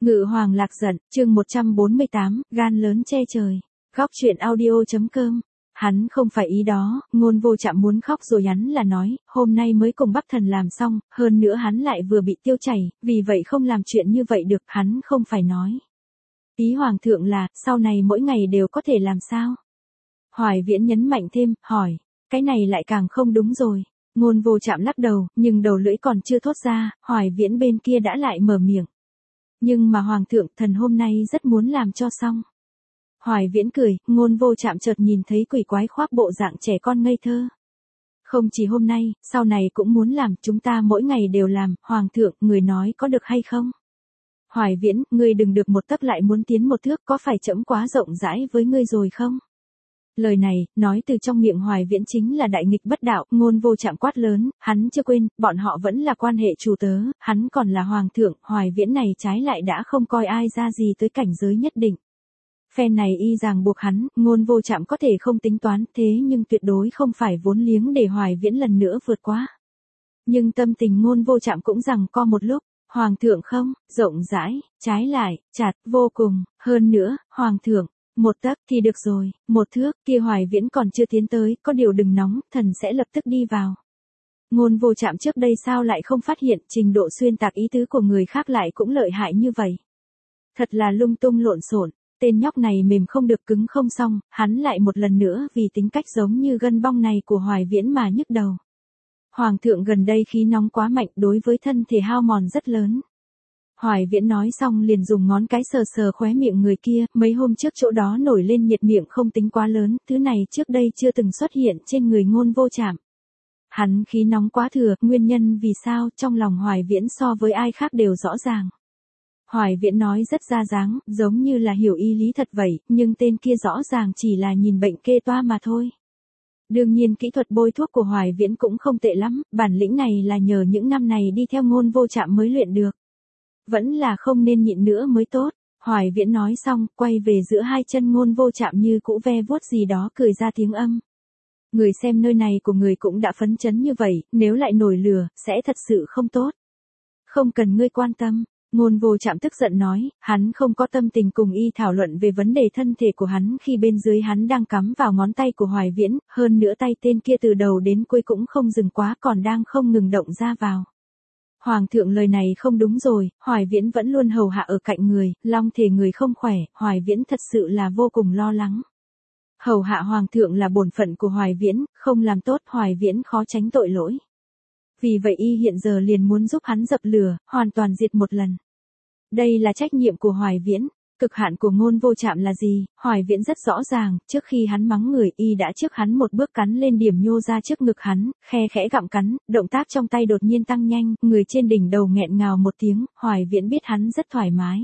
Ngự hoàng lạc giận, chương 148, gan lớn che trời. Góc chuyện audio.com. Hắn không phải ý đó, Ngôn Vô Trạm muốn khóc rồi hắn là nói, hôm nay mới cùng Bắc Thần làm xong, hơn nữa hắn lại vừa bị tiêu chảy, vì vậy không làm chuyện như vậy được, hắn không phải nói. Ý hoàng thượng là, sau này mỗi ngày đều có thể làm sao? Hoài Viễn nhấn mạnh thêm, hỏi, cái này lại càng không đúng rồi. Ngôn Vô Trạm lắc đầu, nhưng đầu lưỡi còn chưa thốt ra, Hoài Viễn bên kia đã lại mở miệng. Nhưng mà hoàng thượng, thần hôm nay rất muốn làm cho xong. Hoài Viễn cười, Ngôn Vô Trạm chợt nhìn thấy quỷ quái khoác bộ dạng trẻ con ngây thơ. Không chỉ hôm nay, sau này cũng muốn làm, chúng ta mỗi ngày đều làm, hoàng thượng, người nói có được hay không? Hoài Viễn, ngươi đừng được một tấc lại muốn tiến một thước, có phải trẫm quá rộng rãi với ngươi rồi không? Lời này, nói từ trong miệng Hoài Viễn chính là đại nghịch bất đạo, Ngôn Vô Trạm quát lớn, hắn chưa quên, bọn họ vẫn là quan hệ chủ tớ, hắn còn là hoàng thượng, Hoài Viễn này trái lại đã không coi ai ra gì tới cảnh giới nhất định. Phen này y ràng buộc hắn, Ngôn Vô Trạm có thể không tính toán, thế nhưng tuyệt đối không phải vốn liếng để Hoài Viễn lần nữa vượt qua. Nhưng tâm tình Ngôn Vô Trạm cũng rằng co một lúc, hoàng thượng không, rộng rãi, trái lại, chặt, vô cùng, hơn nữa, hoàng thượng. Một tấc thì được rồi, một thước, kia Hoài Viễn còn chưa tiến tới, có điều đừng nóng, thần sẽ lập tức đi vào. Ngôn Vô Trạm trước đây sao lại không phát hiện trình độ xuyên tạc ý tứ của người khác lại cũng lợi hại như vậy. Thật là lung tung lộn xộn, tên nhóc này mềm không được cứng không xong, hắn lại một lần nữa vì tính cách giống như gân bong này của Hoài Viễn mà nhức đầu. Hoàng thượng gần đây khí nóng quá mạnh đối với thân thể hao mòn rất lớn. Hoài Viễn nói xong liền dùng ngón cái sờ sờ khóe miệng người kia, mấy hôm trước chỗ đó nổi lên nhiệt miệng không tính quá lớn, thứ này trước đây chưa từng xuất hiện trên người Ngôn Vô Trạm. Hắn khí nóng quá thừa, nguyên nhân vì sao trong lòng Hoài Viễn so với ai khác đều rõ ràng. Hoài Viễn nói rất ra dáng, giống như là hiểu ý lý thật vậy, nhưng tên kia rõ ràng chỉ là nhìn bệnh kê toa mà thôi. Đương nhiên kỹ thuật bôi thuốc của Hoài Viễn cũng không tệ lắm, bản lĩnh này là nhờ những năm này đi theo Ngôn Vô Trạm mới luyện được. Vẫn là không nên nhịn nữa mới tốt. Hoài Viễn nói xong, quay về giữa hai chân Ngôn Vô Trạm như cũ ve vuốt gì đó cười ra tiếng âm. Người xem nơi này của người cũng đã phấn chấn như vậy, nếu lại nổi lửa, sẽ thật sự không tốt. Không cần ngươi quan tâm. Ngôn Vô Trạm tức giận nói, hắn không có tâm tình cùng y thảo luận về vấn đề thân thể của hắn khi bên dưới hắn đang cắm vào ngón tay của Hoài Viễn, hơn nữa tay tên kia từ đầu đến cuối cũng không dừng quá còn đang không ngừng động ra vào. Hoàng thượng lời này không đúng rồi, Hoài Viễn vẫn luôn hầu hạ ở cạnh người, long thể người không khỏe, Hoài Viễn thật sự là vô cùng lo lắng. Hầu hạ Hoàng thượng là bổn phận của Hoài Viễn, không làm tốt Hoài Viễn khó tránh tội lỗi. Vì vậy y hiện giờ liền muốn giúp hắn dập lửa, hoàn toàn diệt một lần. Đây là trách nhiệm của Hoài Viễn. Cực hạn của Ngôn Vô Trạm là gì? Hoài Viễn rất rõ ràng, trước khi hắn mắng người y đã trước hắn một bước cắn lên điểm nhô ra trước ngực hắn, khe khẽ gặm cắn, động tác trong tay đột nhiên tăng nhanh, người trên đỉnh đầu nghẹn ngào một tiếng, Hoài Viễn biết hắn rất thoải mái.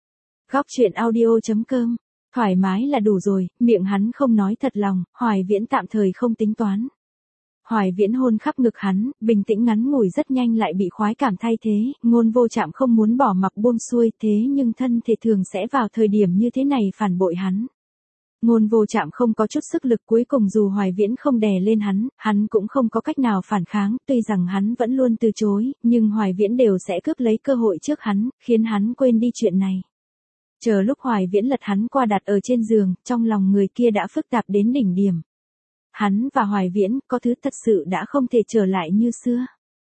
Góc chuyện audio.com. Thoải mái là đủ rồi, miệng hắn không nói thật lòng, Hoài Viễn tạm thời không tính toán. Hoài Viễn hôn khắp ngực hắn, bình tĩnh ngắn ngủi rất nhanh lại bị khoái cảm thay thế, Ngôn Vô Trạm không muốn bỏ mặc buông xuôi thế nhưng thân thể thường sẽ vào thời điểm như thế này phản bội hắn. Ngôn Vô Trạm không có chút sức lực cuối cùng dù Hoài Viễn không đè lên hắn cũng không có cách nào phản kháng, tuy rằng hắn vẫn luôn từ chối, nhưng Hoài Viễn đều sẽ cướp lấy cơ hội trước hắn, khiến hắn quên đi chuyện này. Chờ lúc Hoài Viễn lật hắn qua đặt ở trên giường, trong lòng người kia đã phức tạp đến đỉnh điểm. Hắn và Hoài Viễn có thứ thật sự đã không thể trở lại như xưa.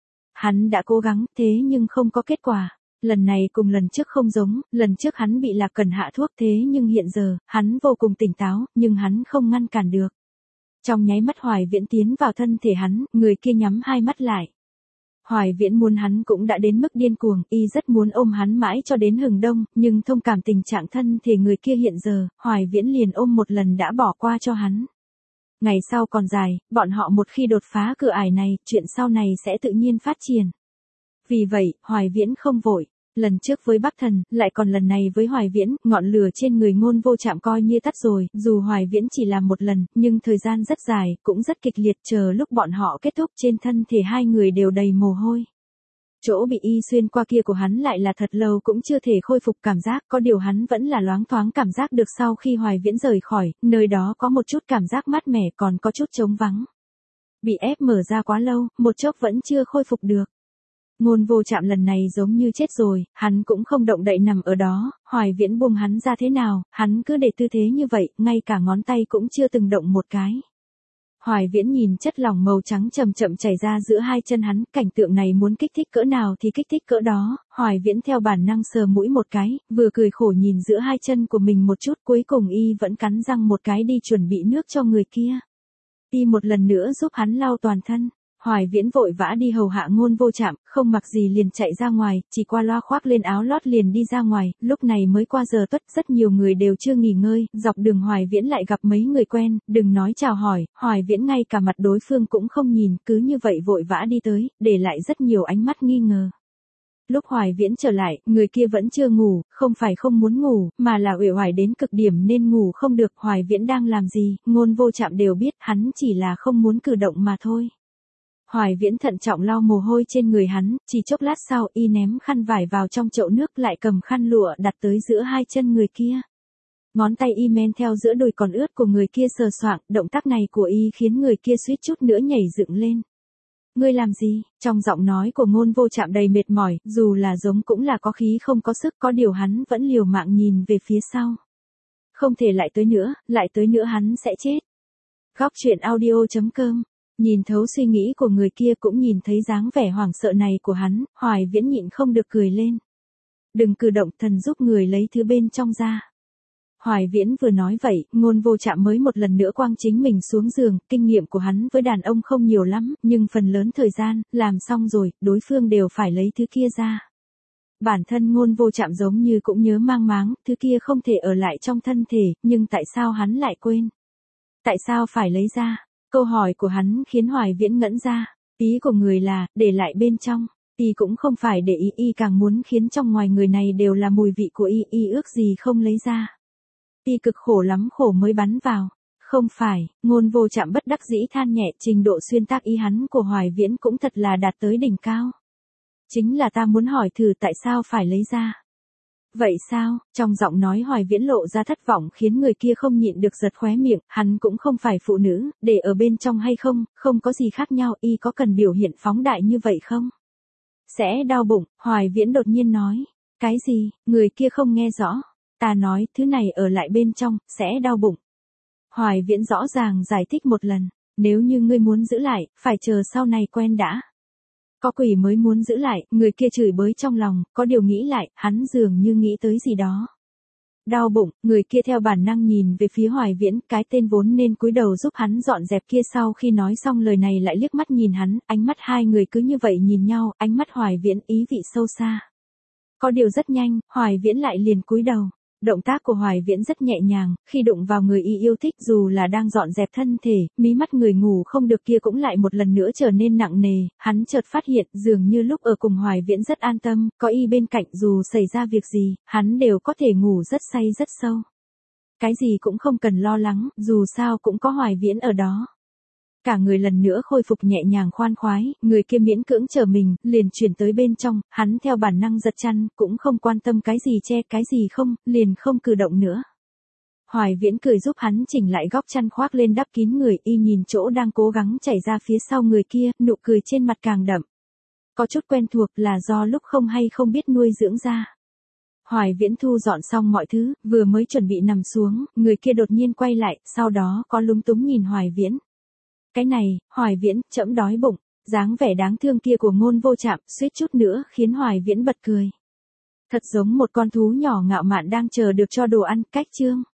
Hắn đã cố gắng thế nhưng không có kết quả. Lần này cùng lần trước không giống, lần trước hắn bị Lạc Cần hạ thuốc thế nhưng hiện giờ, hắn vô cùng tỉnh táo, nhưng hắn không ngăn cản được. Trong nháy mắt Hoài Viễn tiến vào thân thể hắn, người kia nhắm hai mắt lại. Hoài Viễn muốn hắn cũng đã đến mức điên cuồng, y rất muốn ôm hắn mãi cho đến hừng đông, nhưng thông cảm tình trạng thân thể người kia hiện giờ, Hoài Viễn liền ôm một lần đã bỏ qua cho hắn. Ngày sau còn dài, bọn họ một khi đột phá cửa ải này, chuyện sau này sẽ tự nhiên phát triển. Vì vậy, Hoài Viễn không vội. Lần trước với Bắc Thần, lại còn lần này với Hoài Viễn, ngọn lửa trên người Ngôn Vô Trạm coi như tắt rồi, dù Hoài Viễn chỉ làm một lần, nhưng thời gian rất dài, cũng rất kịch liệt, chờ lúc bọn họ kết thúc trên thân thể hai người đều đầy mồ hôi. Chỗ bị y xuyên qua kia của hắn lại là thật lâu cũng chưa thể khôi phục cảm giác, có điều hắn vẫn là loáng thoáng cảm giác được sau khi Hoài Viễn rời khỏi, nơi đó có một chút cảm giác mát mẻ còn có chút trống vắng. Bị ép mở ra quá lâu, một chốc vẫn chưa khôi phục được. Ngôn Vô Trạm lần này giống như chết rồi, hắn cũng không động đậy nằm ở đó, Hoài Viễn buông hắn ra thế nào, hắn cứ để tư thế như vậy, ngay cả ngón tay cũng chưa từng động một cái. Hoài Viễn nhìn chất lỏng màu trắng chậm chậm chảy ra giữa hai chân hắn, cảnh tượng này muốn kích thích cỡ nào thì kích thích cỡ đó, Hoài Viễn theo bản năng sờ mũi một cái, vừa cười khổ nhìn giữa hai chân của mình một chút, cuối cùng y vẫn cắn răng một cái đi chuẩn bị nước cho người kia. Y một lần nữa giúp hắn lau toàn thân. Hoài Viễn vội vã đi hầu hạ Ngôn Vô Trạm, không mặc gì liền chạy ra ngoài, chỉ qua loa khoác lên áo lót liền đi ra ngoài, lúc này mới qua giờ tuất, rất nhiều người đều chưa nghỉ ngơi, dọc đường Hoài Viễn lại gặp mấy người quen, đừng nói chào hỏi, Hoài Viễn ngay cả mặt đối phương cũng không nhìn, cứ như vậy vội vã đi tới, để lại rất nhiều ánh mắt nghi ngờ. Lúc Hoài Viễn trở lại, người kia vẫn chưa ngủ, không phải không muốn ngủ, mà là uể oải đến cực điểm nên ngủ không được. Hoài Viễn đang làm gì, Ngôn Vô Trạm đều biết, hắn chỉ là không muốn cử động mà thôi. Hoài Viễn thận trọng lau mồ hôi trên người hắn, chỉ chốc lát sau y ném khăn vải vào trong chậu nước, lại cầm khăn lụa đặt tới giữa hai chân người kia. Ngón tay y men theo giữa đùi còn ướt của người kia sờ soạng, động tác này của y khiến người kia suýt chút nữa nhảy dựng lên. Ngươi làm gì? Trong giọng nói của Ngôn Vô Trạm đầy mệt mỏi, dù là giống cũng là có khí không có sức, có điều hắn vẫn liều mạng nhìn về phía sau. Không thể lại tới nữa hắn sẽ chết. Góc truyện audio.com. Nhìn thấu suy nghĩ của người kia cũng nhìn thấy dáng vẻ hoảng sợ này của hắn, Hoài Viễn nhịn không được cười lên. Đừng cử động, thần giúp người lấy thứ bên trong ra. Hoài Viễn vừa nói vậy, Ngôn Vô Trạm mới một lần nữa quăng chính mình xuống giường, kinh nghiệm của hắn với đàn ông không nhiều lắm, nhưng phần lớn thời gian, làm xong rồi, đối phương đều phải lấy thứ kia ra. Bản thân Ngôn Vô Trạm giống như cũng nhớ mang máng, thứ kia không thể ở lại trong thân thể, nhưng tại sao hắn lại quên? Tại sao phải lấy ra? Câu hỏi của hắn khiến Hoài Viễn ngẩn ra, ý của người là, để lại bên trong, y cũng không phải để ý, y càng muốn khiến trong ngoài người này đều là mùi vị của y ước gì không lấy ra. Y cực khổ lắm khổ mới bắn vào. Không phải, Ngôn Vô Trạm bất đắc dĩ than nhẹ, trình độ xuyên tạc ý hắn của Hoài Viễn cũng thật là đạt tới đỉnh cao. Chính là ta muốn hỏi thử tại sao phải lấy ra. Vậy sao? Trong giọng nói Hoài Viễn lộ ra thất vọng khiến người kia không nhịn được giật khóe miệng, hắn cũng không phải phụ nữ, để ở bên trong hay không, không có gì khác nhau, y có cần biểu hiện phóng đại như vậy không? Sẽ đau bụng, Hoài Viễn đột nhiên nói. Cái gì? Người kia không nghe rõ. Ta nói, thứ này ở lại bên trong, sẽ đau bụng. Hoài Viễn rõ ràng giải thích một lần, nếu như ngươi muốn giữ lại, phải chờ sau này quen đã. Có quỷ mới muốn giữ lại, người kia chửi bới trong lòng, có điều nghĩ lại, hắn dường như nghĩ tới gì đó. Đau bụng, người kia theo bản năng nhìn về phía Hoài Viễn, cái tên vốn nên cúi đầu giúp hắn dọn dẹp kia sau khi nói xong lời này lại liếc mắt nhìn hắn, ánh mắt hai người cứ như vậy nhìn nhau, ánh mắt Hoài Viễn ý vị sâu xa. Có điều rất nhanh, Hoài Viễn lại liền cúi đầu. Động tác của Hoài Viễn rất nhẹ nhàng, khi đụng vào người y yêu thích dù là đang dọn dẹp thân thể, mí mắt người ngủ không được kia cũng lại một lần nữa trở nên nặng nề, hắn chợt phát hiện dường như lúc ở cùng Hoài Viễn rất an tâm, có y bên cạnh dù xảy ra việc gì, hắn đều có thể ngủ rất say rất sâu. Cái gì cũng không cần lo lắng, dù sao cũng có Hoài Viễn ở đó. Cả người lần nữa khôi phục nhẹ nhàng khoan khoái, người kia miễn cưỡng trở mình, liền chuyển tới bên trong, hắn theo bản năng giật chăn, cũng không quan tâm cái gì che cái gì không, liền không cử động nữa. Hoài Viễn cười giúp hắn chỉnh lại góc chăn khoác lên đắp kín người, y nhìn chỗ đang cố gắng chảy ra phía sau người kia, nụ cười trên mặt càng đậm. Có chút quen thuộc là do lúc không hay không biết nuôi dưỡng ra. Hoài Viễn thu dọn xong mọi thứ, vừa mới chuẩn bị nằm xuống, người kia đột nhiên quay lại, sau đó có lúng túng nhìn Hoài Viễn. Cái này, Hoài Viễn, trẫm đói bụng, dáng vẻ đáng thương kia của Ngôn Vô Trạm, suýt chút nữa khiến Hoài Viễn bật cười. Thật giống một con thú nhỏ ngạo mạn đang chờ được cho đồ ăn, cách chương.